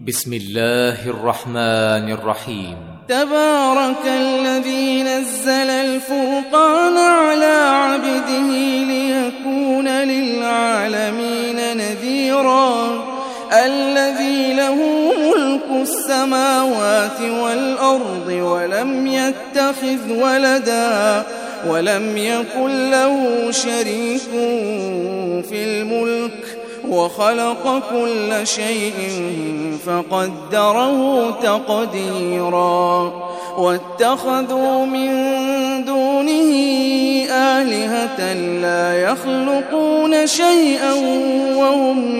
بسم الله الرحمن الرحيم. تبارك الذي نزل الفرقان على عبده ليكون للعالمين نذيرا الذي له ملك السماوات والأرض ولم يتخذ ولدا ولم يكن له شريك في الملك وخلق كل شيء فقدره تقديرا واتخذوا من دونه آلهة لا يخلقون شيئا وهم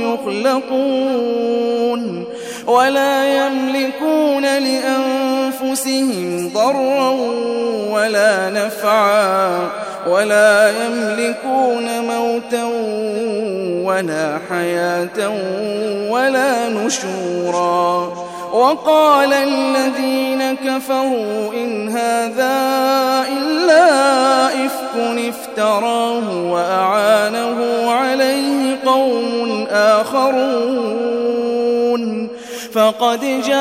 يخلقون ولا يملكون لأنفسهم ضرا ولا نفعا ولا يملكون موتا ولا حياة ولا نشورا. وقال الذين كفروا إن هذا إلا إفك افتراه وأعانه عليه قوم آخرون فقد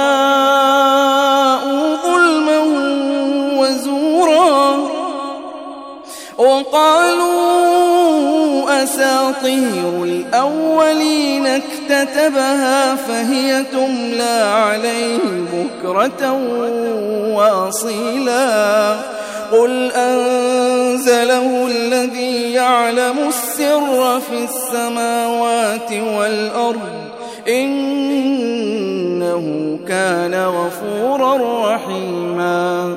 جاءوا ظلما وزورا وقالوا أساطير الأولين اكتتبها فهي تملى عليه بكرة وأصيلا قل أنزله الذي يعلم السر في السماوات والأرض إنه كان غفورا رحيما.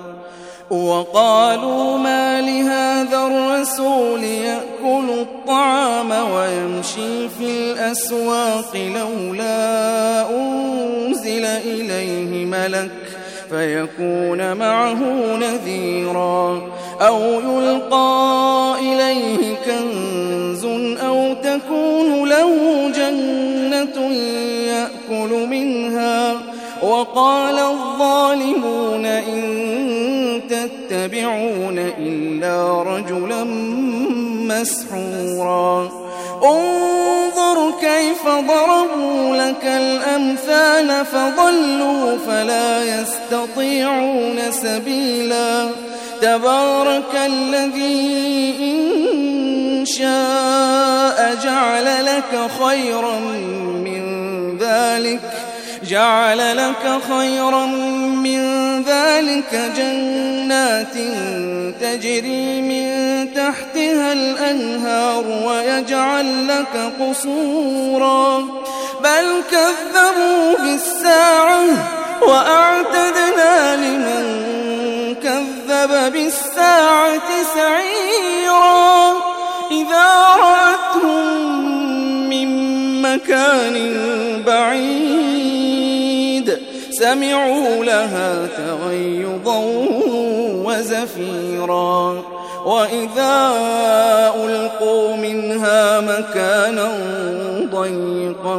وقالوا ما لهذا الرسول يأكل الطعام ويمشي في الأسواق لولا أنزل إليه ملك فيكون معه نذيرا أو يلقى إليه كنز أو تكون له جنة يأكل منها. وقال الظالمون إن تتبعون إلا رجلا مسحورا انظر كيف ضربوا لك الأمثال فضلوا فلا يستطيعون سبيلا. تبارك الذي إن شاء جعل لك خيرا من ذلك جنات تجري من تحتها الأنهار ويجعل لك قصورا بل كذبوا بالساعة وأعتدنا لمن كذب بالساعة سعيرا إذا رأتهم من مكان بعيد سمعوا لها تغيظا وزفيرا وإذا ألقوا منها مكانا ضيقا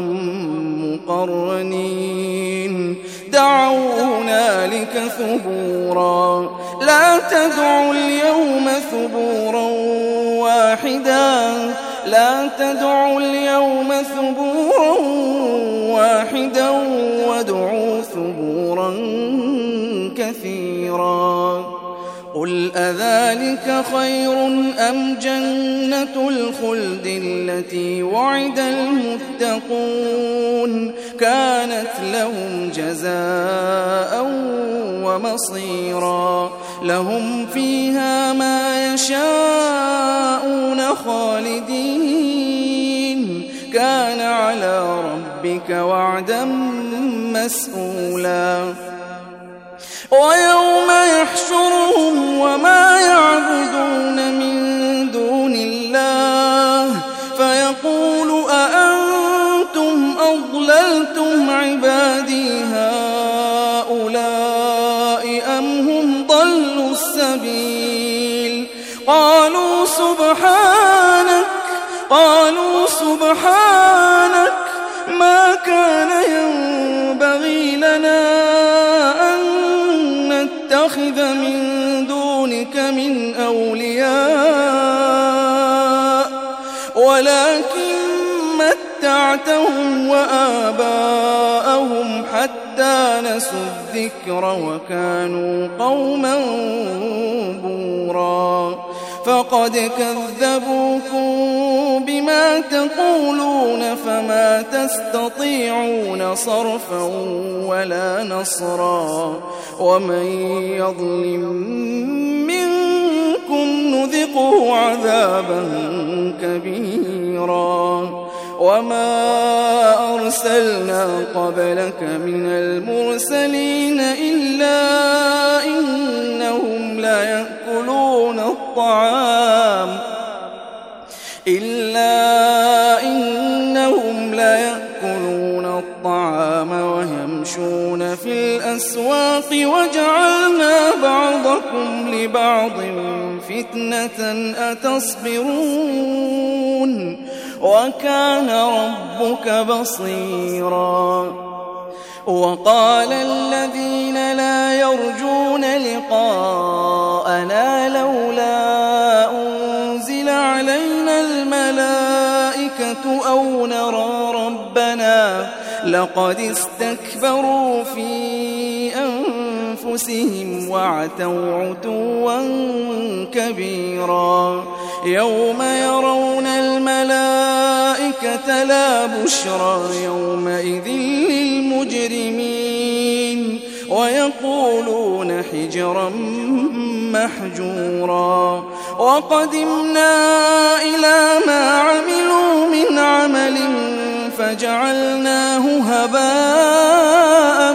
مقرنين دعوا هنالك ثبورا لا تدعوا اليوم ثبورا واحدا وادعوا ثبورا كثيرا. قل أذلك خير أم جنة الخلد التي وعد المتقون كانت لهم جزاء ومصيرا لهم فيها ما يشاءون خالدين كان على ربك وعدا مسئولا. ويوم يحشرهم وما يعبدون من دون الله فيقول أأنتم أضللتم عبادي هؤلاء أم هم ضلوا السبيل قالوا سبحانك ما كان ينبغي لنا أن نتخذ من دونك من أولياء ولكن متعتهم وآباءهم حتى نسوا الذكر وكانوا قوما بورا فقد كذبوكم بما تقولون فما تستطيعون صرفا ولا نصرا ومن يظلم منكم نذقه عذابا كبيرا وما أرسلنا قبلك من المرسلين إلا إنهم لا يأكلون الطعام ويمشون في الأسواق وجعلنا بعضكم لبعض فتنة أتصبرون وكان ربك بصيرا وقال الذين لا يرجون لقاءنا لولا أنزل علينا الملائكة أو نرى ربنا لقد استكبروا في أنفسهم وعتوا عتوا كبيرا يوم يرون الملائكة لا بشرى يومئذ للمجرمين ويقولون حجرا محجورا وقدمنا إلى ما عملوا من عمل فجعلناه هباء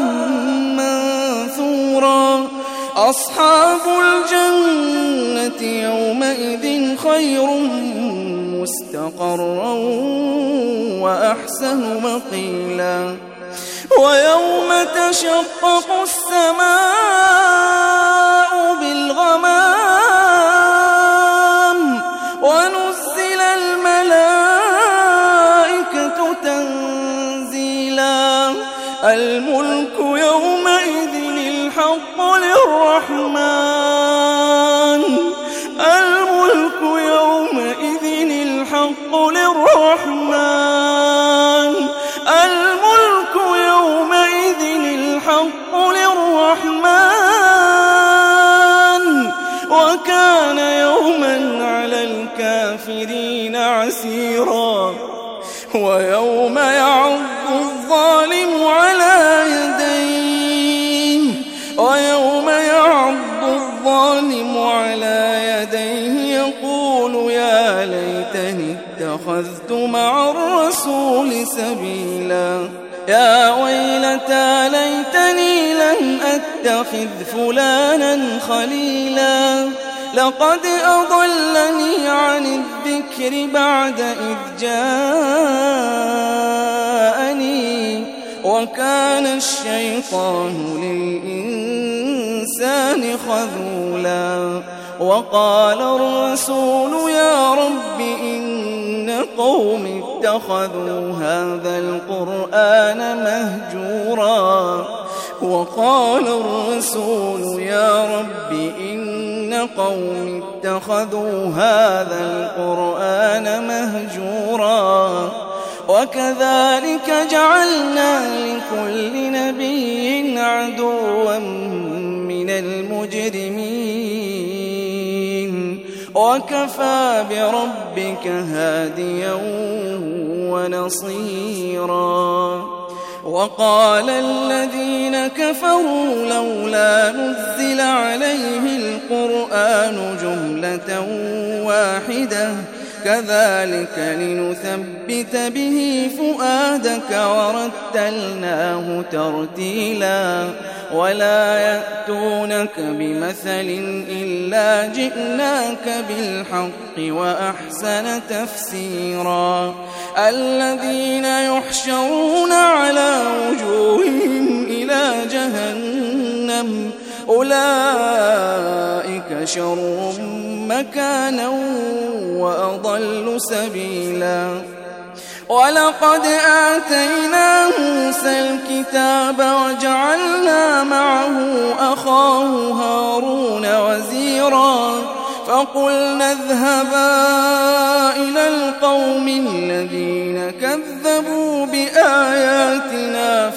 منثورا أصحاب الجنة يومئذ خير مستقرا وأحسن مقيلا ويوم تشقق السماء بالغمام ونزل الملائكة تنزيلا الملك يومئذ الحق للرحمن الملك يومئذ الحق للرحمن الملك يومئذ الحق للرحمن وكان يوما على الكافرين عسيرا ويوم يعض الظالم على يديه يقول يا ليتني اتخذت مع الرسول سبيلا يا ويلتى ليتني لم أتخذ فلانا خليلا لقد أضلني عن الذكر بعد إذ جاءني وكان الشيطان للإنسان خذولا وقال الرسول يا رب إن قوم اتخذوا هذا القرآن مهجورا وقال الرسول يا رب إن قوم اتخذوا هذا القرآن مهجورا وكذلك جعلنا لكل نبي عدوا من المجرمين وكفى بربك هاديا ونصيرا وقال الذين كفروا لولا نزل عليه القرآن جملة واحدة كذلك لنثبت به فؤادك ورتلناه ترتيلا ولا يأتونك بمثل إلا جئناك بالحق وأحسن تفسيرا الذين يحشرون على وجوههم إلى جهنم أولئك شر مكانا وأضل سبيلا ولقد آتينا موسى الكتاب وجعلنا معه أخاه هارون وزيرا فقلنا اذهبا إلى القوم الذين كذبوا بآياتنا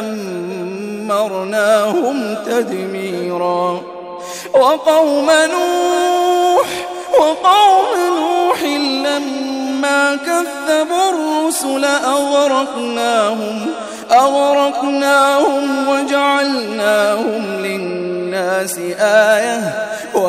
فدمرناهم تدميرا وقوم نوح لما كذبوا الرسل أغرقناهم وجعلناهم للناس آية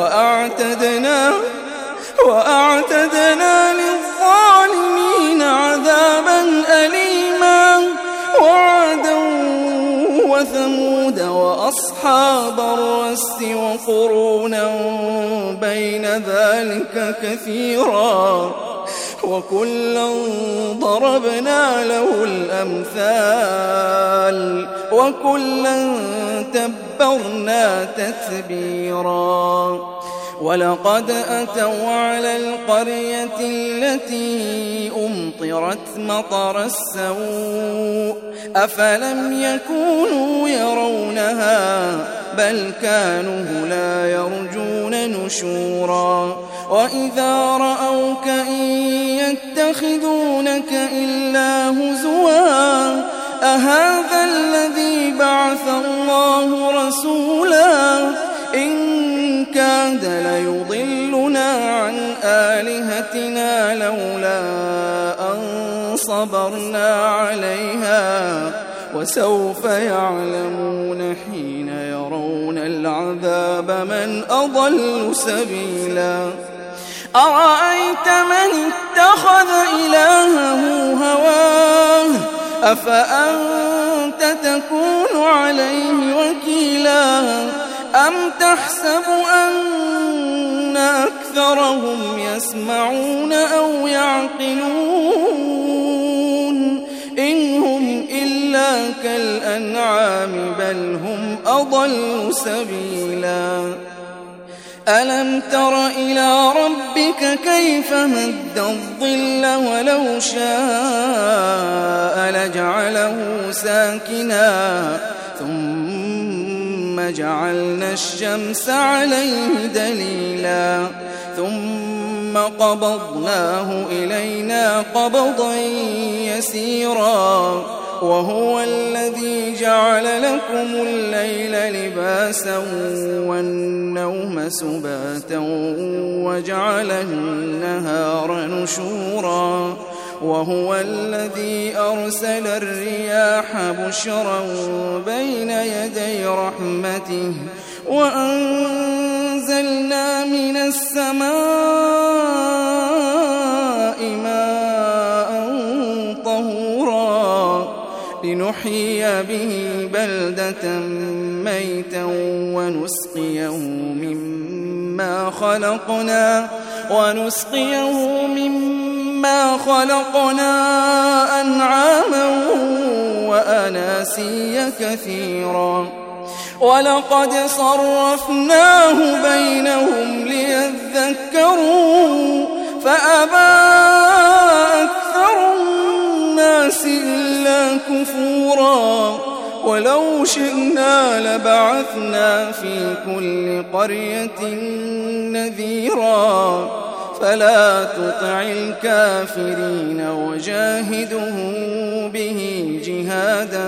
وأعتدنا للظالمين عذابا أليما وعادا وثمود وأصحاب الرس وقرونا بين ذلك كثيرا وكلا ضربنا له الأمثال وكلا تبرنا تتبيرا ولقد أتوا على القرية التي أمطرت مطر السوء أفلم يكونوا يرونها بل كانوا لا يرجون نشورا وإذا رأوك إن يتخذونك إلا هزوا أهذا الذي بعث الله رسولا إن كاد ليضلنا عن آلهتنا لولا أن صبرنا عليها وسوف يعلمون حين يرون العذاب من أضل سبيلا أرأيت من اتخذ إلهه هواه أفأنت تكون عليه وكيلا أم تحسب أن أكثرهم يسمعون أو يعقلون إن هم إلا كالأنعام بل هم أضل سبيلا ألم تر إلى ربك كيف مد الظل ولو شاء لجعله ساكنا ثم جعلنا الشمس عليه دليلا ثم قبضناه إلينا قبضا يسيرا وهو الذي جعل لكم الليل لباسا والنوم سباتا وجعل النهار نشورا وهو الذي أرسل الرياح بشرا بين يدي رحمته وأنزلنا من السماء ماء طهورا لنحيي به بلدة ميتا ونسقيه مما خلقنا أنعاما وأناسيا كثيرا ولقد صرفناه بينهم ليذكروا فأبى أكثر الناس إلا كفورا ولو شئنا لبعثنا في كل قرية نذيرا فلا تطع الكافرين وجاهده به جهادا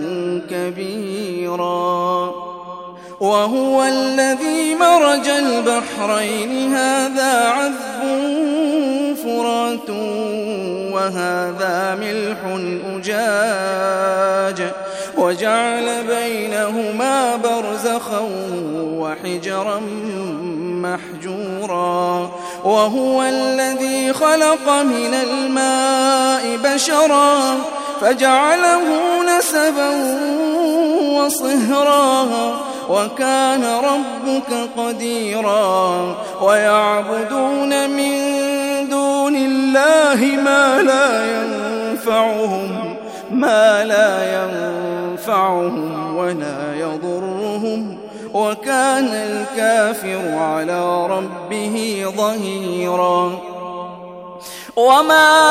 كبيرا وهو الذي مرج البحرين هذا عذب فرات وهذا ملح أجاج وجعل بينهما برزخا وحجرا محجورا وهو الذي خلق من الماء بشرا فجعله نسبا وصهرا وكان ربك قديرا ويعبدون من دون الله ما لا ينفعهم ولا يضرهم وكان الكافر على ربه ظهيرا وما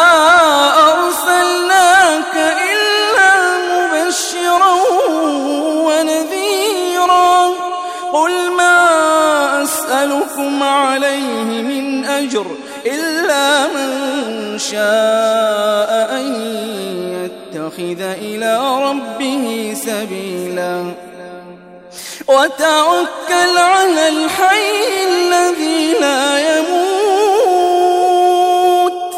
أرسلناك إلا مبشرا ونذيرا قل ما أسألكم أسألكم عليه من أجر إلا من شاء أن يتخذ إلى ربه سبيلا وتوكل على الحي الذي لا يموت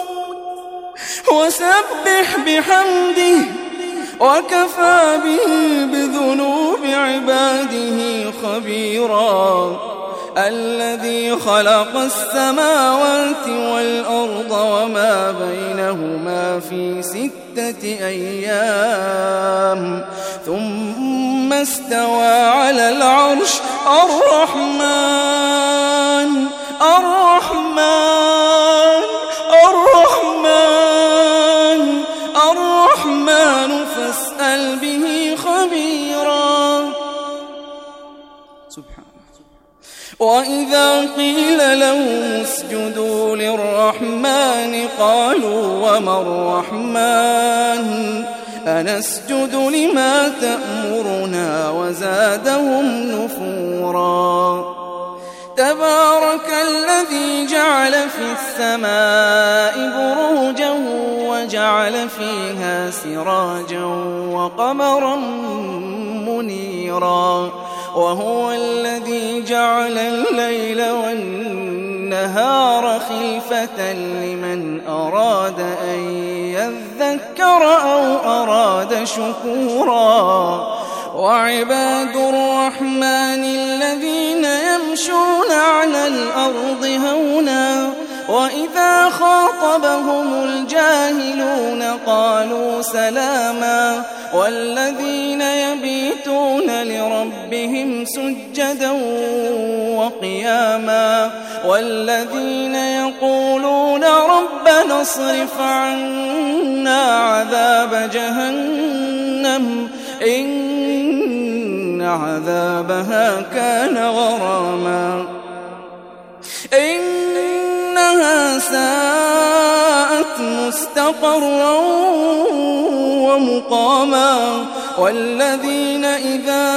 وسبح بحمده وكفى به بذنوب عباده خبيرا الذي خلق السماوات والأرض وما بينهما في 6 أيام ثم استوى على العرش الرحمن فاسأل به خبيرا. سبحانه. وإذا قيل لهم اسجدوا للرحمن قالوا وما الرحمن أنسجد لما تأمرنا وزادهم نفورا. تبارك الذي جعل في السماء بروجا وجعل فيها سراجا وقمرا منيرا وهو الذي جعل الليل والنهار خلفة لمن أراد أن يذكر أو أراد شكورا. وعباد الرحمن الذين يمشون على الأرض هونا وإذا خاطبهم الجاهلون قالوا سلاما والذين يبيتون لربهم سجدا وقياما والذين يقولون ربنا اصرف عنا عذاب جهنم إن عذابها كان غراما إنها ساءت مستقرا ومقاما والذين إذا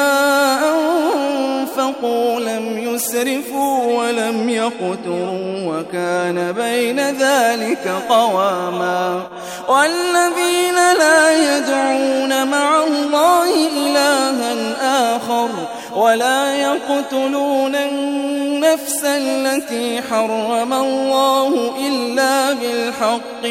أنفقوا لم يسرفوا ولم يقتروا وكان بين ذلك قواما والذين لا يدعون مع الله إلها آخر ولا يقتلون النفس التي حرم الله إلا بالحق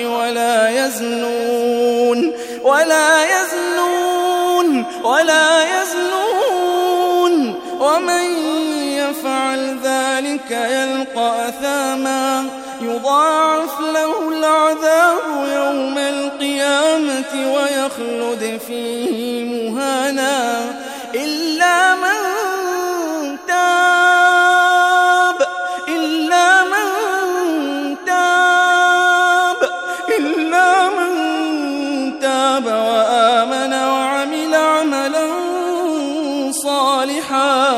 ولا يزنون ومن يفعل ذلك يلقى أثاما يضاعف له العذاب يوم القيامة ويخلد فيه مهانا إلا من تاب وآمن وعمل عملا صالحا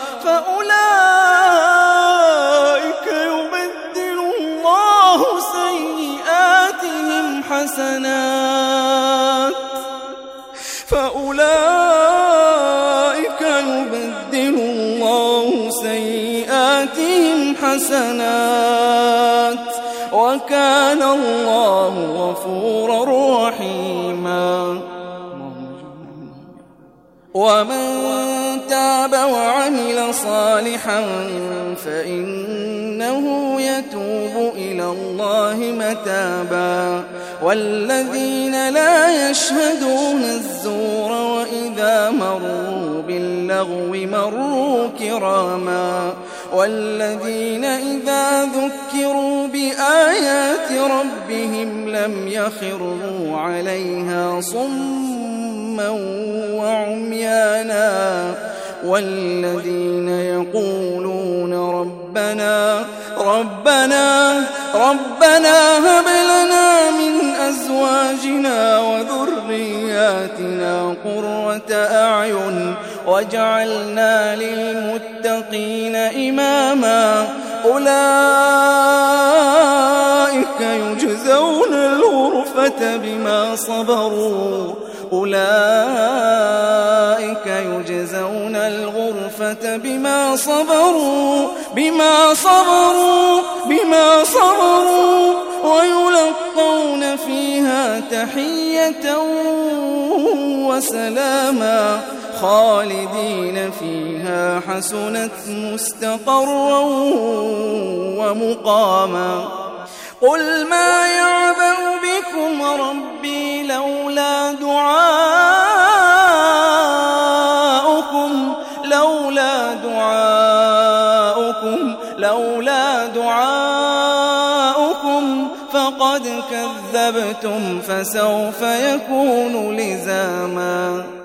فأولئك يبدل الله سيئاتهم حسنات وكان الله غفورا رحيما. ومن تاب وعمل صالحا فإنه يتوب إلى الله متابا. والذين لا يشهدون الزور وإذا مروا باللغو مروا كراما. والذين إذا ذكروا بآيات ربهم لم يخروا عليها صما وعميانا. والذين يقولون ربنا هب لنا من أزواجنا وذرياتنا قرة أعين واجعلنا للمتقين إماما. أولئك يجزون الغرفة بما صبروا العقوبة بما صبروا ويلقون فيها تحية وسلاما خالدين فيها حسنت مستقرا ومقاما قل ما يعبأ بكم ربي لولا دعاؤكم فقد كذبتم فسوف يكون لزاما